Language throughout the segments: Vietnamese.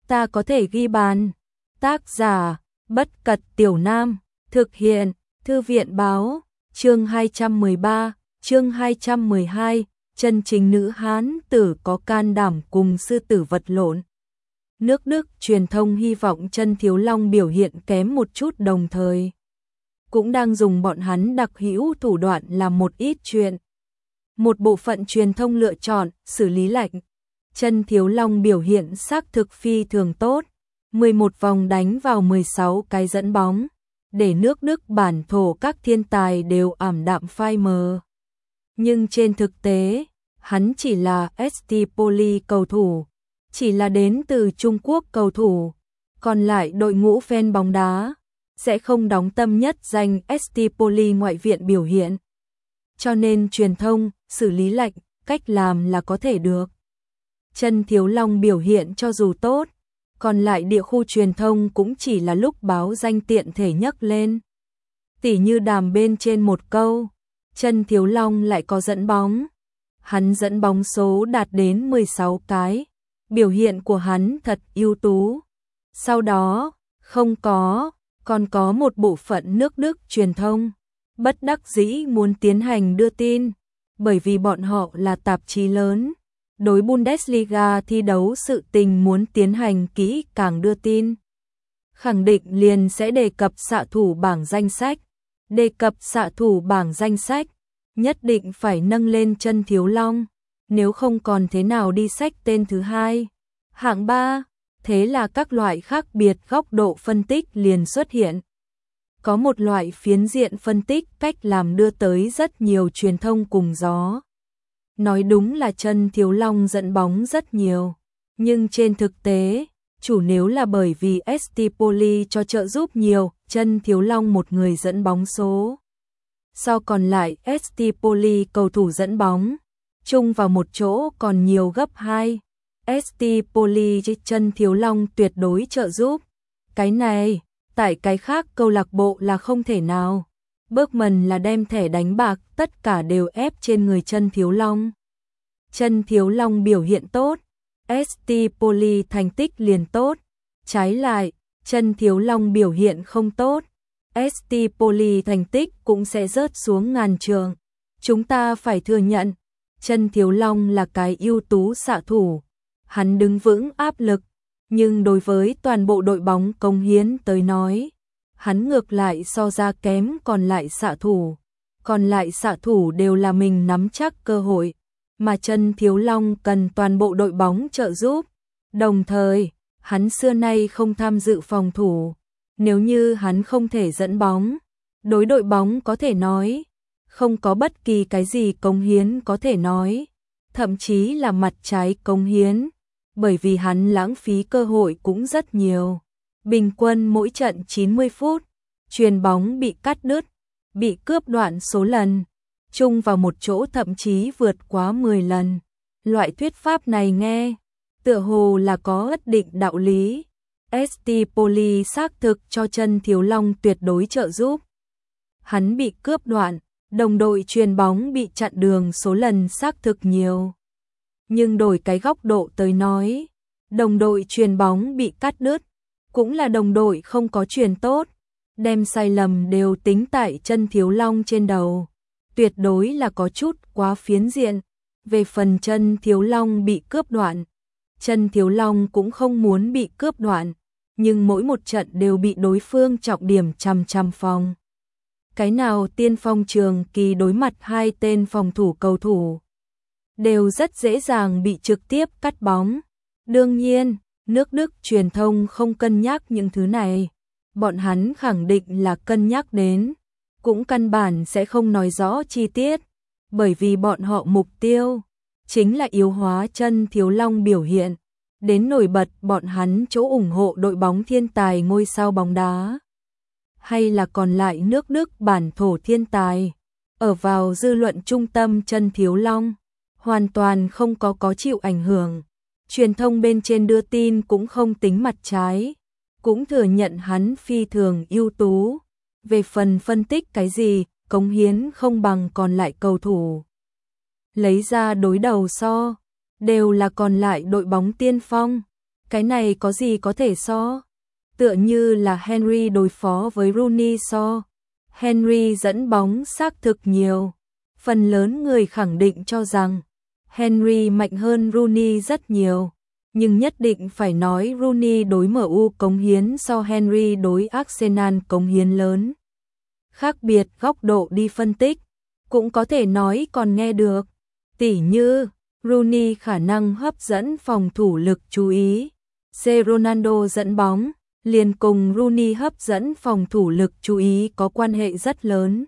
ta có thể ghi bàn. Tác giả, Bất Cật Tiểu Nam, thực hiện, Thư viện Báo, chương 213, chương 212, chân chính nữ Hán tử có can đảm cùng sư tử vật lộn. Nước Đức truyền thông hy vọng Chân Thiếu Long biểu hiện kém một chút, đồng thời cũng đang dùng bọn hắn đặc hữu thủ đoạn làm một ít chuyện. Một bộ phận truyền thông lựa chọn xử lý lạnh. Chân Thiếu Long biểu hiện xác thực phi thường tốt, 11 vòng đánh vào 16 cái dẫn bóng, để nước Đức bản thổ các thiên tài đều ảm đạm phai mờ. Nhưng trên thực tế, hắn chỉ là ST Poli cầu thủ, chỉ là đến từ Trung Quốc cầu thủ, còn lại đội ngũ fan bóng đá sẽ không đóng tâm nhất danh ST Poli ngoại viện biểu hiện. Cho nên truyền thông xử lý lạnh, cách làm là có thể được. Chân Thiếu Long biểu hiện cho dù tốt, còn lại địa khu truyền thông cũng chỉ là lúc báo danh tiện thể nhắc lên. Tỉ như đàm bên trên một câu, Chân Thiếu Long lại có dẫn bóng. Hắn dẫn bóng số đạt đến 16 cái, biểu hiện của hắn thật ưu tú. Sau đó, còn có một bộ phận nước Đức truyền thông bất đắc dĩ muốn tiến hành đưa tin, bởi vì bọn họ là tạp chí lớn, đối Bundesliga thi đấu sự tình muốn tiến hành kỹ càng đưa tin. Khẳng định liền sẽ đề cập xạ thủ bảng danh sách, nhất định phải nâng lên Chân Thiếu Long, nếu không còn thế nào đi xách tên thứ hai, hạng 3, thế là các loại khác biệt góc độ phân tích liền xuất hiện. Có một loại phiến diện phân tích cách làm đưa tới rất nhiều truyền thông cùng gió. Nói đúng là Chân Thiếu Long dẫn bóng rất nhiều, nhưng trên thực tế, chủ nếu là bởi vì ST Poli cho trợ giúp nhiều, Chân Thiếu Long một người dẫn bóng số. Sau còn lại ST Poli cầu thủ dẫn bóng, chung vào một chỗ còn nhiều gấp 2. ST Poli Chân Thiếu Long tuyệt đối trợ giúp. Cái này, tại cái khác câu lạc bộ là không thể nào. Bergman là đem thẻ đánh bạc, tất cả đều ép trên người Chân Thiếu Long. Chân Thiếu Long biểu hiện tốt, ST Poli thành tích liền tốt. Trái lại, Chân Thiếu Long biểu hiện không tốt, ST Poli thành tích cũng sẽ rớt xuống ngàn trường. Chúng ta phải thừa nhận, Chân Thiếu Long là cái ưu tú xạ thủ. Hắn đứng vững áp lực, nhưng đối với toàn bộ đội bóng cống hiến tới nói, hắn ngược lại so ra kém còn lại xạ thủ. Còn lại xạ thủ đều là mình nắm chắc cơ hội, mà Chân Thiếu Long cần toàn bộ đội bóng trợ giúp. Đồng thời, hắn xưa nay không tham dự phòng thủ. Nếu như hắn không thể dẫn bóng, đối đội bóng có thể nói, không có bất kỳ cái gì cống hiến có thể nói, thậm chí là mặt trái cống hiến, bởi vì hắn lãng phí cơ hội cũng rất nhiều. Bình quân mỗi trận 90 phút, chuyền bóng bị cắt đứt, bị cướp đoạn số lần, chung vào một chỗ thậm chí vượt quá 10 lần. Loại thuyết pháp này nghe, tựa hồ là có nhất định đạo lý. ST Poli xác thực cho Chân Thiếu Long tuyệt đối trợ giúp. Hắn bị cướp đoạn, đồng đội chuyền bóng bị chặn đường số lần xác thực nhiều. Nhưng đổi cái góc độ tới nói, đồng đội chuyền bóng bị cắt đứt, cũng là đồng đội không có chuyền tốt, đem sai lầm đều tính tại Chân Thiếu Long trên đầu. Tuyệt đối là có chút quá phiến diện. Về phần Chân Thiếu Long bị cướp đoạn, Chân Thiếu Long cũng không muốn bị cướp đoạn, nhưng mỗi một trận đều bị đối phương trọng điểm chằm phòng. Cái nào tiên phong trường kỳ đối mặt hai tên phòng thủ cầu thủ, đều rất dễ dàng bị trực tiếp cắt bóng. Đương nhiên, nước Đức truyền thông không cân nhắc những thứ này. Bọn hắn khẳng định là cân nhắc đến, cũng căn bản sẽ không nói rõ chi tiết, bởi vì bọn họ mục tiêu chính là yếu hóa Chân Thiếu Long biểu hiện, đến nổi bật bọn hắn chỗ ủng hộ đội bóng thiên tài ngôi sao bóng đá, hay là còn lại nước Đức bản thổ thiên tài. Ở vào dư luận trung tâm Chân Thiếu Long, hoàn toàn không có chịu ảnh hưởng. Truyền thông bên trên đưa tin cũng không tính mặt trái, cũng thừa nhận hắn phi thường ưu tú. Về phần phân tích cái gì, cống hiến không bằng còn lại cầu thủ, lấy ra đối đầu so, đều là còn lại đội bóng tiên phong. Cái này có gì có thể so? Tựa như là Henry đối phó với Rooney so. Henry dẫn bóng xác thực nhiều. Phần lớn người khẳng định cho rằng Henry mạnh hơn Rooney rất nhiều. Nhưng nhất định phải nói Rooney đối MU cống hiến so Henry đối Arsenal cống hiến lớn. Khác biệt góc độ đi phân tích, cũng có thể nói còn nghe được. Tỉ như, Rooney khả năng hấp dẫn phòng thủ lực chú ý. C. Ronaldo dẫn bóng, liền cùng Rooney hấp dẫn phòng thủ lực chú ý có quan hệ rất lớn.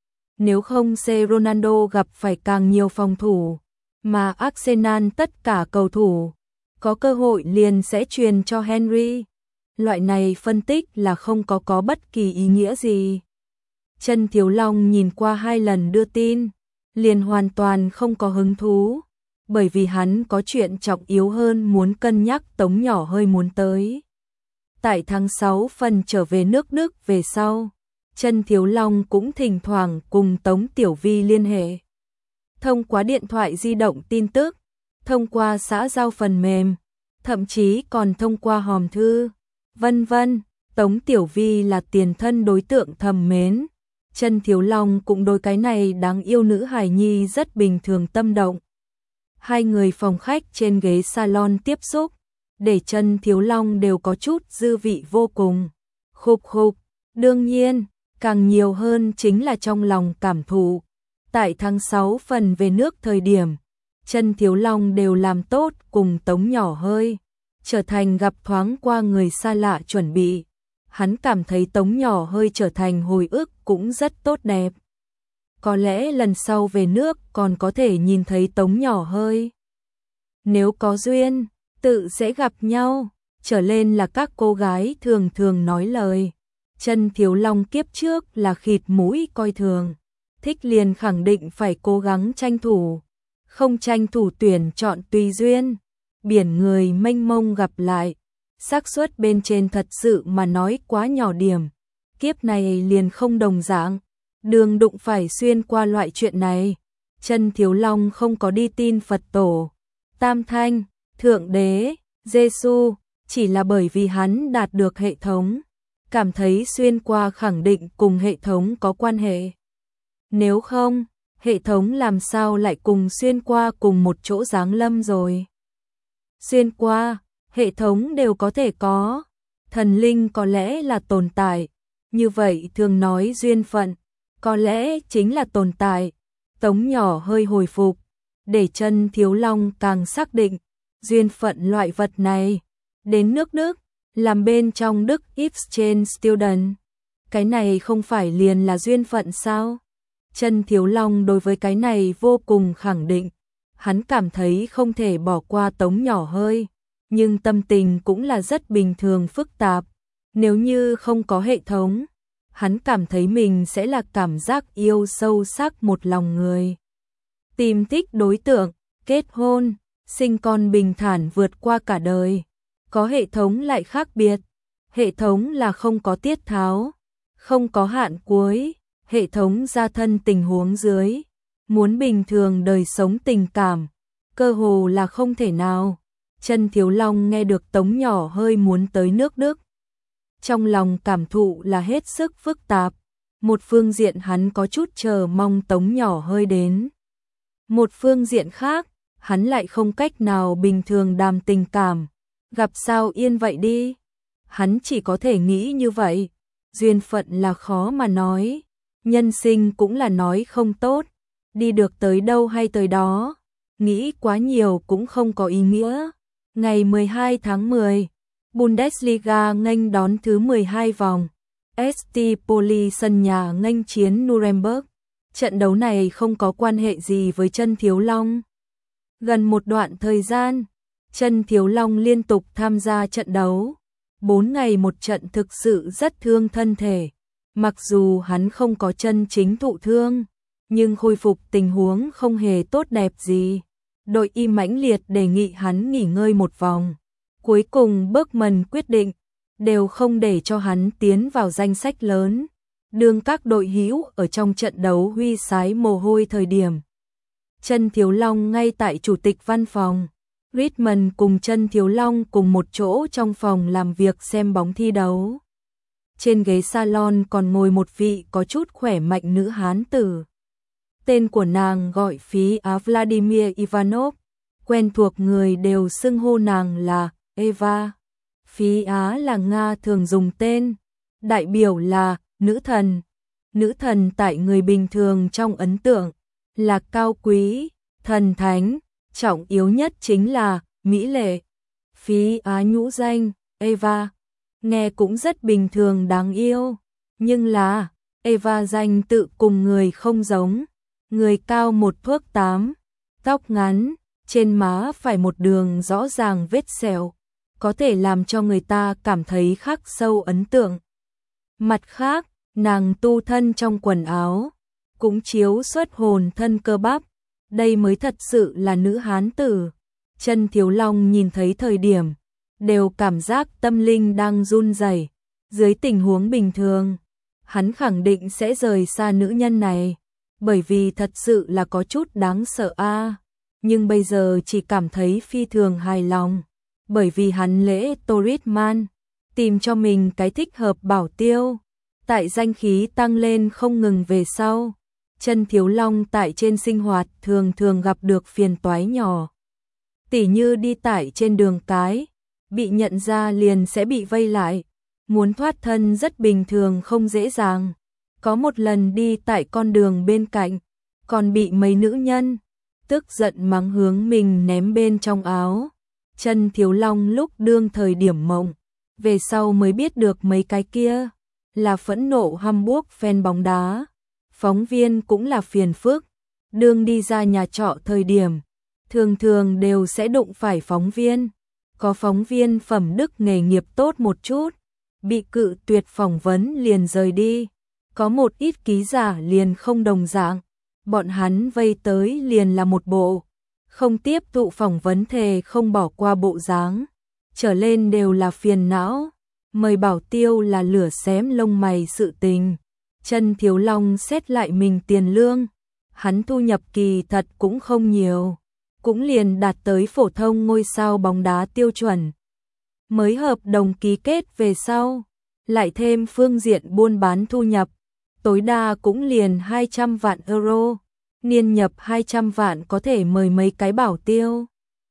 Nếu không C. Ronaldo gặp phải càng nhiều phòng thủ, mà Arsenal tất cả cầu thủ có cơ hội liền sẽ truyền cho Henry. Loại này phân tích là không có bất kỳ ý nghĩa gì. Chân Thiếu Long nhìn qua 2 lần đưa tin, liền hoàn toàn không có hứng thú, bởi vì hắn có chuyện trọng yếu hơn muốn cân nhắc. Tống Nhỏ Hơi muốn tới. Tại tháng 6 phần trở về nước Đức về sau, Chân Thiếu Long cũng thỉnh thoảng cùng Tống Tiểu Vi liên hệ. Thông qua điện thoại di động tin tức, thông qua xã giao phần mềm, thậm chí còn thông qua hòm thư, vân vân. Tống Tiểu Vi là tiền thân đối tượng thầm mến. Chân Thiếu Long cũng đối cái này đáng yêu nữ hài nhi rất bình thường tâm động. Hai người phòng khách trên ghế salon tiếp xúc, để Chân Thiếu Long đều có chút dư vị vô cùng. Khục khục, đương nhiên, càng nhiều hơn chính là trong lòng cảm thụ. Tại tháng 6 phần về nước thời điểm, Chân Thiếu Long đều làm tốt cùng Tống Nhỏ Hơi, trở thành gặp thoáng qua người xa lạ chuẩn bị. Hắn cảm thấy Tống Nhỏ Hơi trở thành hồi ức cũng rất tốt đẹp. Có lẽ lần sau về nước còn có thể nhìn thấy Tống Nhỏ Hơi. Nếu có duyên, tự sẽ gặp nhau. Trở lên là các cô gái thường thường nói lời. Chân Thiếu Long kiếp trước là khịt mũi coi thường. Thích liền khẳng định phải cố gắng tranh thủ. Không tranh thủ tuyển chọn tùy duyên. Biển người mênh mông gặp lại. Xác suất bên trên thật sự mà nói quá nhỏ điểm. Kiếp này liền không đồng dạng. Đường đụng phải xuyên qua loại chuyện này. Chân Thiếu Long không có đi tin Phật tổ, Tam Thanh, Thượng Đế, Giêsu, chỉ là bởi vì hắn đạt được hệ thống, cảm thấy xuyên qua khẳng định cùng hệ thống có quan hệ. Nếu không, hệ thống làm sao lại cùng xuyên qua cùng một chỗ giáng lâm rồi. Xuyên qua, hệ thống đều có thể có, thần linh có lẽ là tồn tại, như vậy thường nói duyên phận, có lẽ chính là tồn tại. Tống Nhỏ Hơi hồi phục, để Chân Thiếu Long càng xác định, duyên phận loại vật này, đến nước Đức, làm bên trong Đức exchange student, cái này không phải liền là duyên phận sao? Chân Thiếu Long đối với cái này vô cùng khẳng định, hắn cảm thấy không thể bỏ qua Tống Nhỏ Hơi, nhưng tâm tình cũng là rất bình thường phức tạp, nếu như không có hệ thống, hắn cảm thấy mình sẽ là cảm giác yêu sâu sắc một lòng người. Tìm thích đối tượng, kết hôn, sinh con bình thản vượt qua cả đời. Có hệ thống lại khác biệt. Hệ thống là không có tiết tháo, không có hạn cuối. Hệ thống gia thân tình huống dưới. Muốn bình thường đời sống tình cảm, cơ hồ là không thể nào. Chân Thiếu Long nghe được Tống Nhỏ Hơi muốn tới nước Đức. Trong lòng cảm thụ là hết sức phức tạp. Một phương diện hắn có chút chờ mong Tống Nhỏ Hơi đến. Một phương diện khác, hắn lại không cách nào bình thường đàm tình cảm. Gặp sao yên vậy đi. Hắn chỉ có thể nghĩ như vậy. Duyên phận là khó mà nói. Nhân sinh cũng là nói không tốt. Đi được tới đâu hay tới đó. Nghĩ quá nhiều cũng không có ý nghĩa. Ngày 12 tháng 10, Bundesliga nghênh đón thứ 12 vòng. ST Poli sân nhà nghênh chiến Nuremberg. Trận đấu này không có quan hệ gì với Chân Thiếu Long. Gần một đoạn thời gian, Chân Thiếu Long liên tục tham gia trận đấu. 4 ngày một trận thực sự rất thương thân thể. Mặc dù hắn không có chân chính thụ thương, nhưng khôi phục tình huống không hề tốt đẹp gì. Đội y mãnh liệt đề nghị hắn nghỉ ngơi một vòng. Cuối cùng Bergman quyết định, đều không để cho hắn tiến vào danh sách lớn. Đương các đội hữu ở trong trận đấu huy sái mồ hôi thời điểm. Chân Thiếu Long ngay tại chủ tịch văn phòng, Richmond cùng Chân Thiếu Long cùng một chỗ trong phòng làm việc xem bóng thi đấu. Trên ghế salon còn ngồi một vị có chút khỏe mạnh nữ hán tử. Tên của nàng gọi Phí Á Vladimir Ivanov, quen thuộc người đều xưng hô nàng là Eva. Phí Á là Nga thường dùng tên, đại biểu là nữ thần. Nữ thần tại người bình thường trong ấn tượng là cao quý, thần thánh, trọng yếu nhất chính là mỹ lệ. Phí Á nhũ danh Eva, nghe cũng rất bình thường đáng yêu, nhưng là Eva danh tự cùng người không giống. Người cao 1m8, tóc ngắn, trên má phải một đường rõ ràng vết sẹo, có thể làm cho người ta cảm thấy khắc sâu ấn tượng. Mặt khác, nàng tu thân trong quần áo, cũng chiếu xuất hồn thân cơ bắp, đây mới thật sự là nữ hán tử. Chân Thiếu Long nhìn thấy thời điểm, đều cảm giác tâm linh đang run rẩy. Dưới tình huống bình thường, hắn khẳng định sẽ rời xa nữ nhân này, bởi vì thật sự là có chút đáng sợ a. Nhưng bây giờ chỉ cảm thấy phi thường hài lòng, bởi vì hắn lễ Toritman, tìm cho mình cái thích hợp bảo tiêu. Tại danh khí tăng lên không ngừng về sau, Chân Thiếu Long tại trên sinh hoạt thường thường gặp được phiền toái nhỏ. Tỉ như đi tải trên đường cái, bị nhận ra liền sẽ bị vây lại, muốn thoát thân rất bình thường không dễ dàng. Có một lần đi tại con đường bên cạnh, còn bị mấy nữ nhân tức giận mắng hướng mình ném bên trong áo. Chân Thiếu Long lúc đương thời điểm mộng, về sau mới biết được mấy cái kia là phẫn nộ Hamburg fan bóng đá. Phóng viên cũng là phiền phức, đương đi ra nhà trọ thời điểm, thường thường đều sẽ đụng phải phóng viên. Có phóng viên phẩm đức nghề nghiệp tốt một chút, bị cự tuyệt phỏng vấn liền rời đi. Có một ít ký giả liền không đồng dạng, bọn hắn vây tới liền là một bộ, không tiếp thụ phỏng vấn thề không bỏ qua bộ dáng, trở lên đều là phiền não. Mời bảo tiêu là lửa xém lông mày sự tình. Chân Thiếu Long xét lại mình tiền lương, hắn thu nhập kỳ thật cũng không nhiều, cũng liền đạt tới phổ thông ngôi sao bóng đá tiêu chuẩn. Mới hợp đồng ký kết về sau, lại thêm phương diện buôn bán thu nhập, tối đa cũng liền 200 vạn euro, niên nhập 200 vạn có thể mời mấy cái bảo tiêu.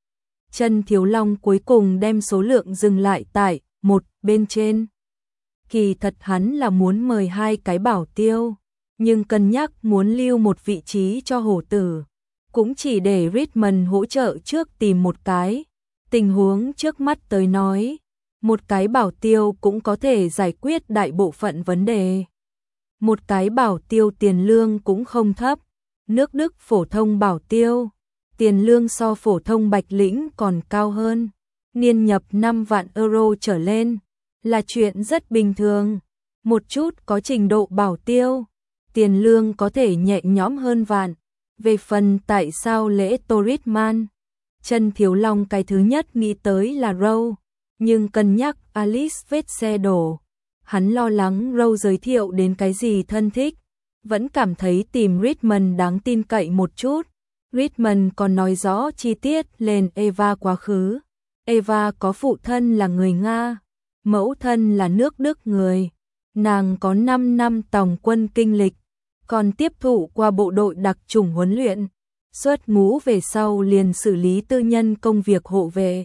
Chân Thiếu Long cuối cùng đem số lượng dừng lại tại một bên trên. Kỳ thật hắn là muốn mời 2 cái bảo tiêu, nhưng cân nhắc muốn lưu một vị trí cho hổ tử, cũng chỉ để Richmond hỗ trợ trước tìm một cái. Tình huống trước mắt tới nói, một cái bảo tiêu cũng có thể giải quyết đại bộ phận vấn đề. Một cái bảo tiêu tiền lương cũng không thấp, nước Đức phổ thông bảo tiêu, tiền lương so phổ thông bạch lĩnh còn cao hơn, niên nhập 5 vạn euro trở lên, là chuyện rất bình thường. Một chút có trình độ bảo tiêu, tiền lương có thể nhẹ nhõm hơn vạn. Về phần tại sao lễ Toritman, Chân Thiếu Long cái thứ nhất nghĩ tới là Rowe, nhưng cân nhắc Alice vết xe đổ, hắn lo lắng Rowe giới thiệu đến cái gì thân thích, vẫn cảm thấy tìm Richmond đáng tin cậy một chút. Richmond còn nói rõ chi tiết lên Eva quá khứ. Eva có phụ thân là người Nga, mẫu thân là nước Đức người, nàng có 5 năm tòng quân kinh lịch, còn tiếp thụ qua bộ đội đặc chủng huấn luyện, xuất ngũ về sau liền xử lý tư nhân công việc hộ vệ.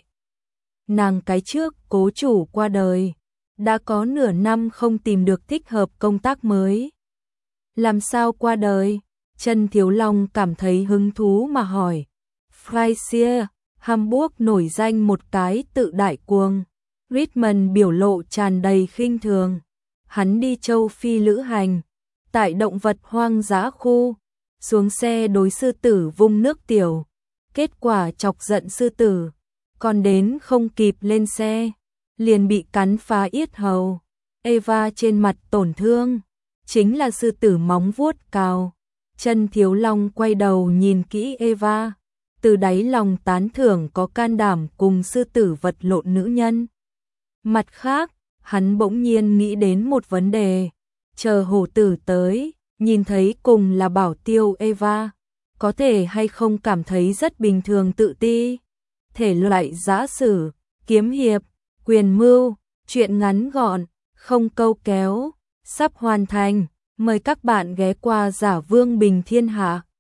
Nàng cái trước cố chủ qua đời, đã có nửa năm không tìm được thích hợp công tác mới. Làm sao qua đời? Chân Thiếu Long cảm thấy hứng thú mà hỏi. Freisier, Hamburg nổi danh một cái tự đại cuồng. Richmond biểu lộ tràn đầy khinh thường. Hắn đi châu Phi lữ hành, tại động vật hoang dã khu, xuống xe đối sư tử vung nước tiểu, kết quả chọc giận sư tử, còn đến không kịp lên xe, liền bị cắn phá yết hầu. Eva trên mặt tổn thương, chính là sư tử móng vuốt cào. Chân Thiếu Long quay đầu nhìn kỹ Eva, từ đáy lòng tán thưởng có can đảm cùng sư tử vật lộn nữ nhân. Mặt khác, hắn bỗng nhiên nghĩ đến một vấn đề, chờ hổ tử tới, nhìn thấy cùng là bảo tiêu Eva, có thể hay không cảm thấy rất bình thường tự ti. thể loại giã sử, kiếm hiệp, quyền mưu, truyện ngắn gọn, không câu kéo, sắp hoàn thành. Mời các bạn ghé qua Giả Vương Bình Thiên Hạ.